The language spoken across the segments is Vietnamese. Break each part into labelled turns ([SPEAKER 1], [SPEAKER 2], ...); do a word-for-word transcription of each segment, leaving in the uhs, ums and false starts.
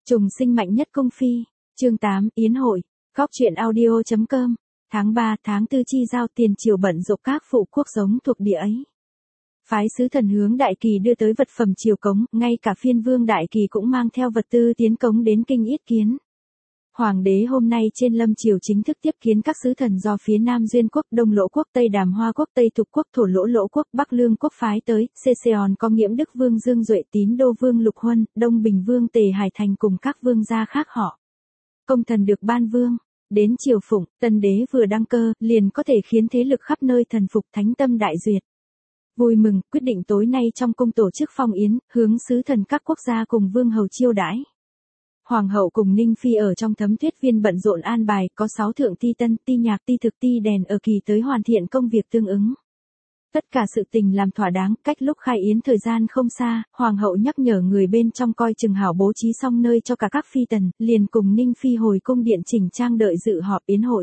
[SPEAKER 1] Trùng sinh mạnh nhất cung phi, chương tám, yến hội, góc truyện audio chấm com, tháng ba, tháng tư chi giao tiền triều bận rộn các phụ quốc giống thuộc địa ấy. Phái sứ thần hướng Đại Kỳ đưa tới vật phẩm triều cống, ngay cả phiên vương Đại Kỳ cũng mang theo vật tư tiến cống đến kinh yết kiến. Hoàng đế hôm nay trên lâm triều chính thức tiếp kiến các sứ thần do phía Nam Duyên quốc, Đông Lỗ quốc, Tây Đàm Hoa quốc, Tây Thục quốc, Thổ Lỗ Lỗ quốc, Bắc Lương quốc phái tới. Sê-sê-on có Nghiễm Đức vương Dương Duệ, Tín Đô vương Lục Huân, Đông Bình vương Tề Hải Thành cùng các vương gia khác họ. Công thần được ban vương, đến triều phụng, tân đế vừa đăng cơ, liền có thể khiến thế lực khắp nơi thần phục, thánh tâm đại duyệt. Vui mừng, quyết định tối nay trong cung tổ chức phong yến, hướng sứ thần các quốc gia cùng vương hầu chiêu đãi. Hoàng hậu cùng Ninh Phi ở trong thấm tuyết viên bận rộn an bài, có sáu thượng ti tân, ti nhạc, ti thực, ti đèn ở kỳ tới hoàn thiện công việc tương ứng. Tất cả sự tình làm thỏa đáng, cách lúc khai yến thời gian không xa, hoàng hậu nhắc nhở người bên trong coi chừng hảo bố trí xong nơi cho cả các phi tần, liền cùng Ninh Phi hồi cung điện chỉnh trang đợi dự họp yến hội.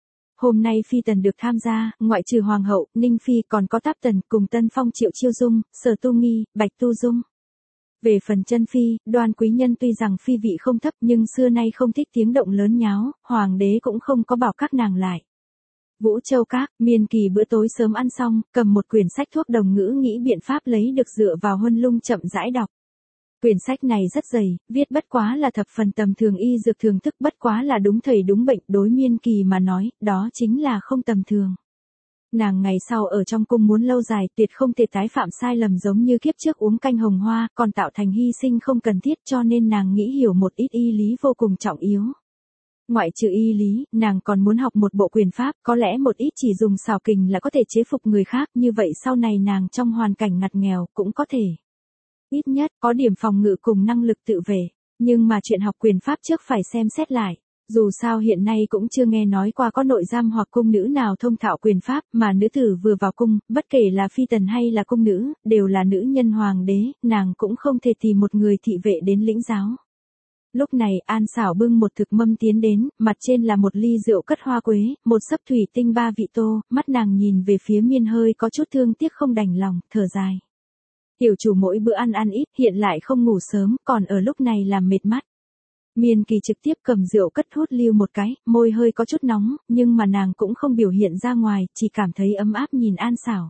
[SPEAKER 1] Hôm nay phi tần được tham gia, ngoại trừ hoàng hậu, Ninh Phi còn có Táp Tần cùng Tân Phong Triệu Chiêu Dung, Sở Tu Nghi, Bạch Tu Dung. Về phần chân phi, Đoan quý nhân tuy rằng phi vị không thấp nhưng xưa nay không thích tiếng động lớn nháo, hoàng đế cũng không có bảo các nàng lại. Vũ Châu Các, Miên Kỳ bữa tối sớm ăn xong, cầm một quyển sách thuốc đồng ngữ nghĩ biện pháp lấy được dựa vào Huân Lung chậm rãi đọc. Quyển sách này rất dày, viết bất quá là thập phần tầm thường y dược thường thức, bất quá là đúng thầy đúng bệnh, đối Miên Kỳ mà nói, đó chính là không tầm thường. Nàng ngày sau ở trong cung muốn lâu dài, tuyệt không thể tái phạm sai lầm giống như kiếp trước uống canh hồng hoa, còn tạo thành hy sinh không cần thiết, cho nên nàng nghĩ hiểu một ít y lý vô cùng trọng yếu. Ngoại trừ y lý, nàng còn muốn học một bộ quyền pháp, có lẽ một ít chỉ dùng xảo kình là có thể chế phục người khác, như vậy sau này nàng trong hoàn cảnh ngặt nghèo cũng có thể. Ít nhất, có điểm phòng ngự cùng năng lực tự vệ, nhưng mà chuyện học quyền pháp trước phải xem xét lại. Dù sao hiện nay cũng chưa nghe nói qua có nội giam hoặc cung nữ nào thông thạo quyền pháp, mà nữ tử vừa vào cung, bất kể là phi tần hay là cung nữ, đều là nữ nhân hoàng đế, nàng cũng không thể tìm một người thị vệ đến lĩnh giáo. Lúc này An Xảo bưng một thực mâm tiến đến, mặt trên là một ly rượu cất hoa quế, một sấp thủy tinh ba vị tô, mắt nàng nhìn về phía Miên hơi có chút thương tiếc không đành lòng, thở dài. Tiểu chủ mỗi bữa ăn ăn ít, hiện lại không ngủ sớm, còn ở lúc này làm mệt mắt. Miên Kỳ trực tiếp cầm rượu cất hút liêu một cái, môi hơi có chút nóng, nhưng mà nàng cũng không biểu hiện ra ngoài, chỉ cảm thấy ấm áp nhìn An Xảo.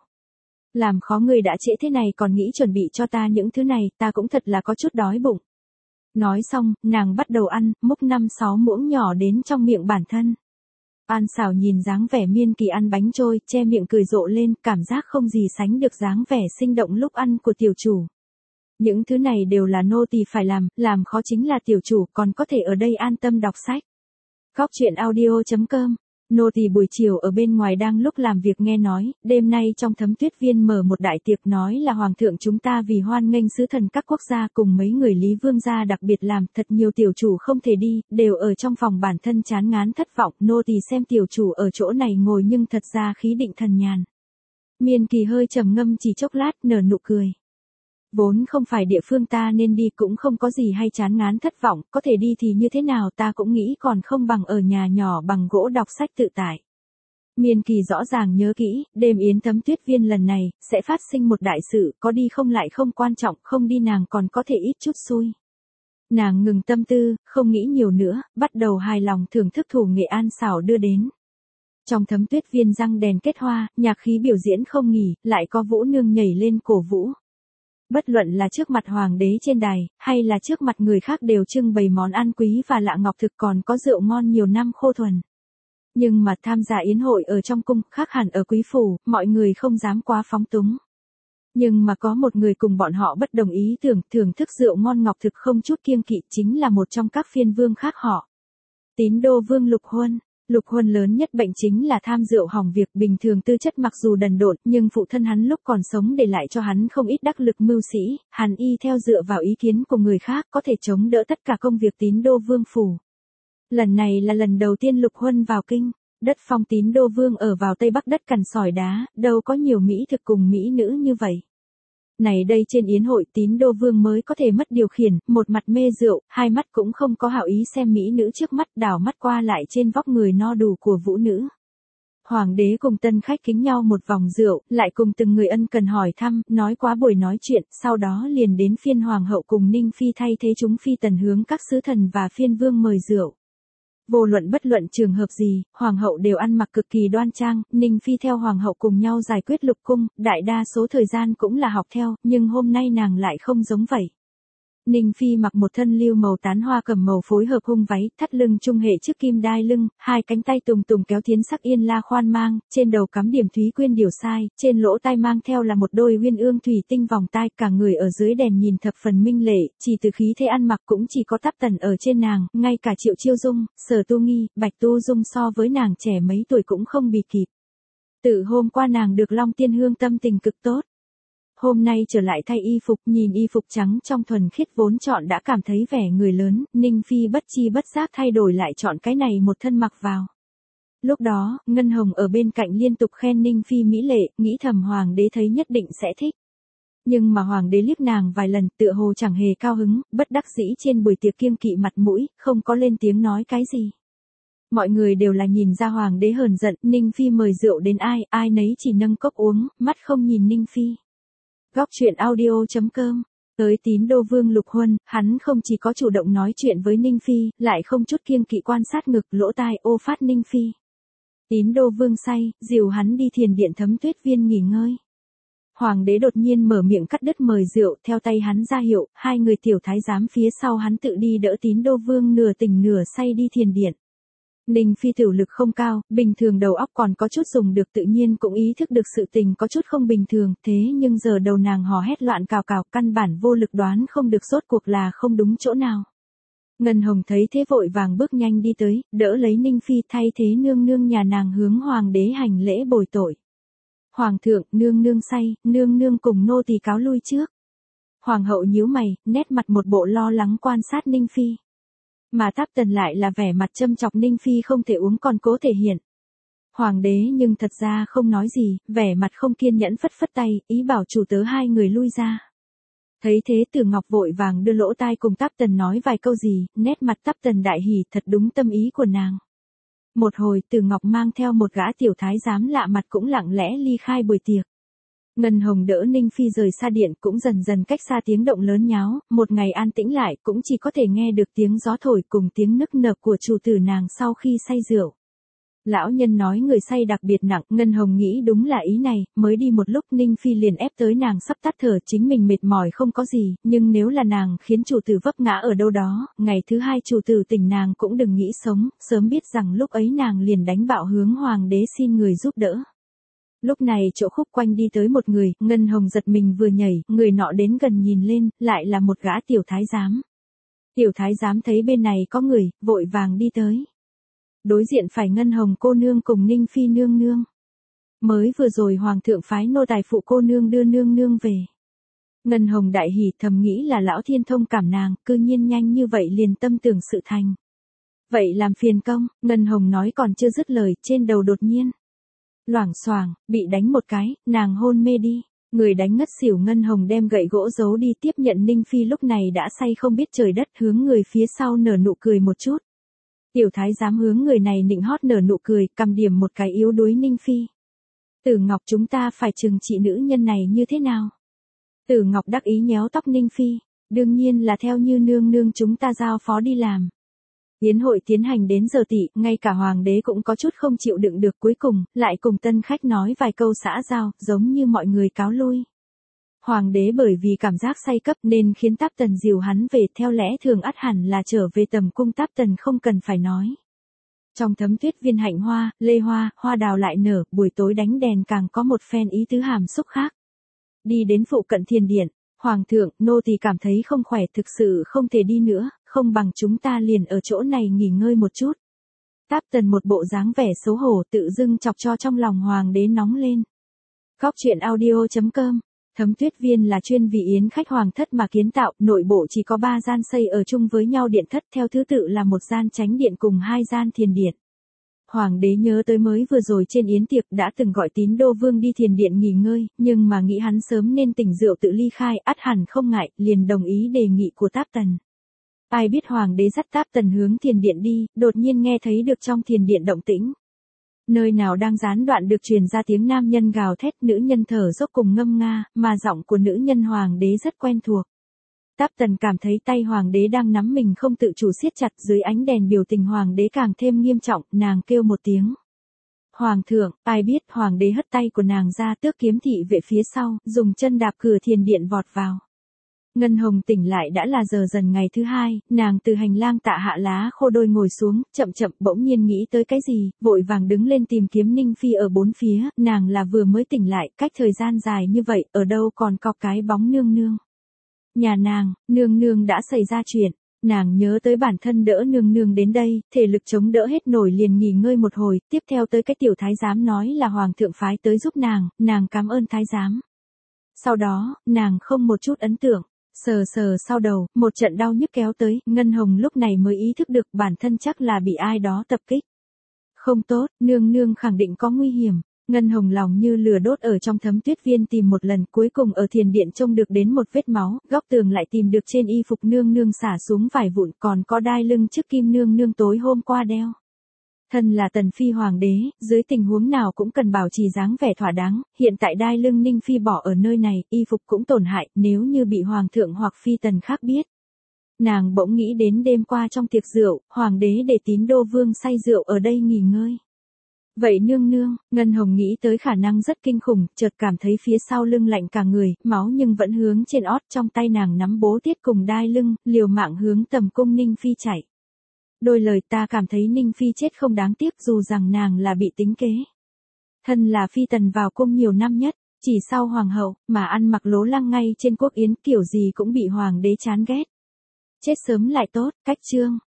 [SPEAKER 1] Làm khó người đã trễ thế này còn nghĩ chuẩn bị cho ta những thứ này, ta cũng thật là có chút đói bụng. Nói xong, nàng bắt đầu ăn, múc năm sáu muỗng nhỏ đến trong miệng bản thân. An Xảo nhìn dáng vẻ Miên Kỳ ăn bánh trôi, che miệng cười rộ lên, cảm giác không gì sánh được dáng vẻ sinh động lúc ăn của tiểu chủ. Những thứ này đều là nô tỳ phải làm, làm khó chính là tiểu chủ, còn có thể ở đây an tâm đọc sách. Góc truyện audio chấm com, nô tỳ buổi chiều ở bên ngoài đang lúc làm việc nghe nói, đêm nay trong thấm tuyết viên mở một đại tiệc nói là hoàng thượng chúng ta vì hoan nghênh sứ thần các quốc gia cùng mấy người Lý vương gia đặc biệt làm, thật nhiều tiểu chủ không thể đi, đều ở trong phòng bản thân chán ngán thất vọng, nô tỳ xem tiểu chủ ở chỗ này ngồi nhưng thật ra khí định thần nhàn. Miên Kỳ hơi trầm ngâm chỉ chốc lát nở nụ cười. Vốn không phải địa phương ta nên đi cũng không có gì hay chán ngán thất vọng, có thể đi thì như thế nào ta cũng nghĩ còn không bằng ở nhà nhỏ bằng gỗ đọc sách tự tại. Miên Kỳ rõ ràng nhớ kỹ, đêm yến thấm tuyết viên lần này, sẽ phát sinh một đại sự, có đi không lại không quan trọng, không đi nàng còn có thể ít chút xui. Nàng ngừng tâm tư, không nghĩ nhiều nữa, bắt đầu hài lòng thưởng thức thủ nghệ An Xảo đưa đến. Trong thấm tuyết viên răng đèn kết hoa, nhạc khí biểu diễn không nghỉ, lại có vũ nương nhảy lên cổ vũ. Bất luận là trước mặt hoàng đế trên đài, hay là trước mặt người khác đều trưng bày món ăn quý và lạ ngọc thực còn có rượu ngon nhiều năm khô thuần. Nhưng mà tham gia yến hội ở trong cung khác hẳn ở quý phủ, mọi người không dám quá phóng túng. Nhưng mà có một người cùng bọn họ bất đồng ý tưởng, thưởng thức rượu ngon ngọc thực không chút kiêng kỵ chính là một trong các phiên vương khác họ. Tín Đô vương Lục Huân. Lục Huân lớn nhất bệnh chính là tham rượu hỏng việc, bình thường tư chất mặc dù đần độn, nhưng phụ thân hắn lúc còn sống để lại cho hắn không ít đắc lực mưu sĩ, hắn y theo dựa vào ý kiến của người khác có thể chống đỡ tất cả công việc Tín Đô vương phủ. Lần này là lần đầu tiên Lục Huân vào kinh, đất phong Tín Đô vương ở vào Tây Bắc đất cằn sỏi đá, đâu có nhiều mỹ thực cùng mỹ nữ như vậy. Này đây trên yến hội Tín Đô vương mới có thể mất điều khiển, một mặt mê rượu, hai mắt cũng không có hảo ý xem mỹ nữ trước mắt, đảo mắt qua lại trên vóc người no đủ của vũ nữ. Hoàng đế cùng tân khách kính nhau một vòng rượu, lại cùng từng người ân cần hỏi thăm, nói quá buổi nói chuyện, sau đó liền đến phiên hoàng hậu cùng Ninh Phi thay thế chúng phi tần hướng các sứ thần và phiên vương mời rượu. Vô luận bất luận trường hợp gì, hoàng hậu đều ăn mặc cực kỳ đoan trang, Ninh Phi theo hoàng hậu cùng nhau giải quyết lục cung, đại đa số thời gian cũng là học theo, nhưng hôm nay nàng lại không giống vậy. Ninh Phi mặc một thân lưu màu tán hoa cầm màu phối hợp hung váy, thắt lưng trung hệ trước kim đai lưng, hai cánh tay tùng tùng kéo thiến sắc yên la khoan mang, trên đầu cắm điểm thúy quyên điểu sai, trên lỗ tai mang theo là một đôi uyên ương thủy tinh vòng tai, cả người ở dưới đèn nhìn thập phần minh lệ, chỉ từ khí thế ăn mặc cũng chỉ có Táp Tần ở trên nàng, ngay cả Triệu Chiêu Dung, Sở Tu Nghi, Bạch Tu Dung so với nàng trẻ mấy tuổi cũng không bì kịp. Từ hôm qua nàng được Long Tiên Hương tâm tình cực tốt. Hôm nay trở lại thay y phục, nhìn y phục trắng trong thuần khiết vốn chọn đã cảm thấy vẻ người lớn, Ninh Phi bất chi bất giác thay đổi lại chọn cái này một thân mặc vào. Lúc đó, Ngân Hồng ở bên cạnh liên tục khen Ninh Phi mỹ lệ, nghĩ thầm hoàng đế thấy nhất định sẽ thích. Nhưng mà hoàng đế liếc nàng vài lần tựa hồ chẳng hề cao hứng, bất đắc dĩ trên buổi tiệc kiêng kỵ mặt mũi, không có lên tiếng nói cái gì. Mọi người đều là nhìn ra hoàng đế hờn giận, Ninh Phi mời rượu đến ai, ai nấy chỉ nâng cốc uống, mắt không nhìn Ninh Phi. Góc truyện audio chấm com. Tới Tín Đô Vương Lục Huân, hắn không chỉ có chủ động nói chuyện với Ninh Phi, lại không chút kiêng kỵ quan sát ngực lỗ tai ô phát Ninh Phi. Tín Đô Vương say, dìu hắn đi thiền điện Thấm Tuyết Viên nghỉ ngơi. Hoàng đế đột nhiên mở miệng cắt đứt mời rượu, theo tay hắn ra hiệu, hai người tiểu thái giám phía sau hắn tự đi đỡ Tín Đô Vương nửa tỉnh nửa say đi thiền điện. Ninh Phi tiểu lực không cao, bình thường đầu óc còn có chút dùng được tự nhiên cũng ý thức được sự tình có chút không bình thường, thế nhưng giờ đầu nàng hò hét loạn cào cào căn bản vô lực đoán không được rốt cuộc là không đúng chỗ nào. Ngân Hồng thấy thế vội vàng bước nhanh đi tới, đỡ lấy Ninh Phi thay thế nương nương nhà nàng hướng hoàng đế hành lễ bồi tội. Hoàng thượng, nương nương say, nương nương cùng nô tỳ cáo lui trước. Hoàng hậu nhíu mày, nét mặt một bộ lo lắng quan sát Ninh Phi. Mà Táp Tần lại là vẻ mặt châm chọc Ninh Phi không thể uống còn cố thể hiện. Hoàng đế nhưng thật ra không nói gì, vẻ mặt không kiên nhẫn phất phất tay, ý bảo chủ tớ hai người lui ra. Thấy thế Tử Ngọc vội vàng đưa lỗ tai cùng Táp Tần nói vài câu gì, nét mặt Táp Tần đại hỉ thật đúng tâm ý của nàng. Một hồi Tử Ngọc mang theo một gã tiểu thái giám lạ mặt cũng lặng lẽ ly khai buổi tiệc. Ngân Hồng đỡ Ninh Phi rời xa điện cũng dần dần cách xa tiếng động lớn nháo, một ngày an tĩnh lại cũng chỉ có thể nghe được tiếng gió thổi cùng tiếng nức nở của chủ tử nàng sau khi say rượu. Lão nhân nói người say đặc biệt nặng, Ngân Hồng nghĩ đúng là ý này, mới đi một lúc Ninh Phi liền ép tới nàng sắp tắt thở chính mình mệt mỏi không có gì, nhưng nếu là nàng khiến chủ tử vấp ngã ở đâu đó, ngày thứ hai chủ tử tỉnh nàng cũng đừng nghĩ sống, sớm biết rằng lúc ấy nàng liền đánh bạo hướng hoàng đế xin người giúp đỡ. Lúc này chỗ khúc quanh đi tới một người, Ngân Hồng giật mình vừa nhảy, người nọ đến gần nhìn lên, lại là một gã tiểu thái giám. Tiểu thái giám thấy bên này có người, vội vàng đi tới. Đối diện phải Ngân Hồng cô nương cùng Ninh Phi nương nương. Mới vừa rồi hoàng thượng phái nô tài phụ cô nương đưa nương nương về. Ngân Hồng đại hỉ thầm nghĩ là lão thiên thông cảm nàng, cư nhiên nhanh như vậy liền tâm tưởng sự thành. Vậy làm phiền công, Ngân Hồng nói còn chưa dứt lời, trên đầu đột nhiên. Loảng xoảng, bị đánh một cái, nàng hôn mê đi. Người đánh ngất xỉu Ngân Hồng đem gậy gỗ giấu đi tiếp nhận Ninh Phi lúc này đã say không biết trời đất hướng người phía sau nở nụ cười một chút. Tiểu thái giám hướng người này nịnh hót nở nụ cười, cầm điểm một cái yếu đuối Ninh Phi. Tử Ngọc chúng ta phải trừng trị nữ nhân này như thế nào? Tử Ngọc đắc ý nhéo tóc Ninh Phi, đương nhiên là theo như nương nương chúng ta giao phó đi làm. Yến hội tiến hành đến giờ tỵ, ngay cả hoàng đế cũng có chút không chịu đựng được cuối cùng, lại cùng tân khách nói vài câu xã giao, giống như mọi người cáo lui. Hoàng đế bởi vì cảm giác say cấp nên khiến Táp Tần dìu hắn về, theo lẽ thường ắt hẳn là trở về tầm cung Táp Tần không cần phải nói. Trong Thấm Tuyết Viên hạnh hoa, lê hoa, hoa đào lại nở, buổi tối đánh đèn càng có một phen ý tứ hàm xúc khác. Đi đến phụ cận thiền điện, hoàng thượng, nô tỳ cảm thấy không khỏe thực sự không thể đi nữa, không bằng chúng ta liền ở chỗ này nghỉ ngơi một chút. Táp Tần một bộ dáng vẻ xấu hổ tự dưng chọc cho trong lòng hoàng đế nóng lên. Góc truyện audio chấm com. Thấm Tuyết Viên là chuyên vì yến khách hoàng thất mà kiến tạo, nội bộ chỉ có ba gian xây ở chung với nhau điện thất theo thứ tự là một gian chánh điện cùng hai gian thiền điện. Hoàng đế nhớ tới mới vừa rồi trên yến tiệc đã từng gọi Tín Đô Vương đi thiền điện nghỉ ngơi, nhưng mà nghĩ hắn sớm nên tỉnh rượu tự ly khai, ắt hẳn không ngại, liền đồng ý đề nghị của Táp Tần. Ai biết hoàng đế dắt Táp Tần hướng thiền điện đi, đột nhiên nghe thấy được trong thiền điện động tĩnh. Nơi nào đang gián đoạn được truyền ra tiếng nam nhân gào thét, nữ nhân thở dốc cùng ngâm nga, mà giọng của nữ nhân hoàng đế rất quen thuộc. Táp Tần cảm thấy tay hoàng đế đang nắm mình không tự chủ siết chặt, dưới ánh đèn biểu tình hoàng đế càng thêm nghiêm trọng, nàng kêu một tiếng. Hoàng thượng, ai biết, hoàng đế hất tay của nàng ra, tước kiếm thị vệ phía sau, dùng chân đạp cửa thiền điện vọt vào. Ngân Hồng tỉnh lại đã là giờ dần ngày thứ hai, nàng từ hành lang tạ hạ lá khô đôi ngồi xuống, chậm chậm bỗng nhiên nghĩ tới cái gì, vội vàng đứng lên tìm kiếm Ninh Phi ở bốn phía, nàng là vừa mới tỉnh lại, cách thời gian dài như vậy, ở đâu còn có cái bóng nương nương. Nhà nàng, nương nương đã xảy ra chuyện. Nàng nhớ tới bản thân đỡ nương nương đến đây, thể lực chống đỡ hết nổi liền nghỉ ngơi một hồi, tiếp theo tới cái tiểu thái giám nói là hoàng thượng phái tới giúp nàng, nàng cảm ơn thái giám. Sau đó, nàng không một chút ấn tượng, sờ sờ sau đầu, một trận đau nhức kéo tới, Ngân Hồng lúc này mới ý thức được bản thân chắc là bị ai đó tập kích. Không tốt, nương nương khẳng định có nguy hiểm. Ngân Hồng lòng như lửa đốt ở trong thấm tuyết viên tìm một lần, cuối cùng ở thiền điện trông được đến một vết máu, góc tường lại tìm được trên y phục nương nương xả xuống vải vụn, còn có đai lưng chiếc kim nương nương tối hôm qua đeo. Thân là tần phi hoàng đế, dưới tình huống nào cũng cần bảo trì dáng vẻ thỏa đáng, hiện tại đai lưng Ninh Phi bỏ ở nơi này, y phục cũng tổn hại, nếu như bị hoàng thượng hoặc phi tần khác biết. Nàng bỗng nghĩ đến đêm qua trong tiệc rượu, hoàng đế để tín đô vương say rượu ở đây nghỉ ngơi. Vậy nương nương, Ngân Hồng nghĩ tới khả năng rất kinh khủng, chợt cảm thấy phía sau lưng lạnh cả người, máu nhưng vẫn hướng trên ót, trong tay nàng nắm bố tiết cùng đai lưng, liều mạng hướng tầm cung Ninh Phi chạy. Đôi lời ta cảm thấy Ninh Phi chết không đáng tiếc dù rằng nàng là bị tính kế. Thân là phi tần vào cung nhiều năm nhất, chỉ sau hoàng hậu, mà ăn mặc lố lăng ngay trên quốc yến, kiểu gì cũng bị hoàng đế chán ghét. Chết sớm lại tốt, cách chương.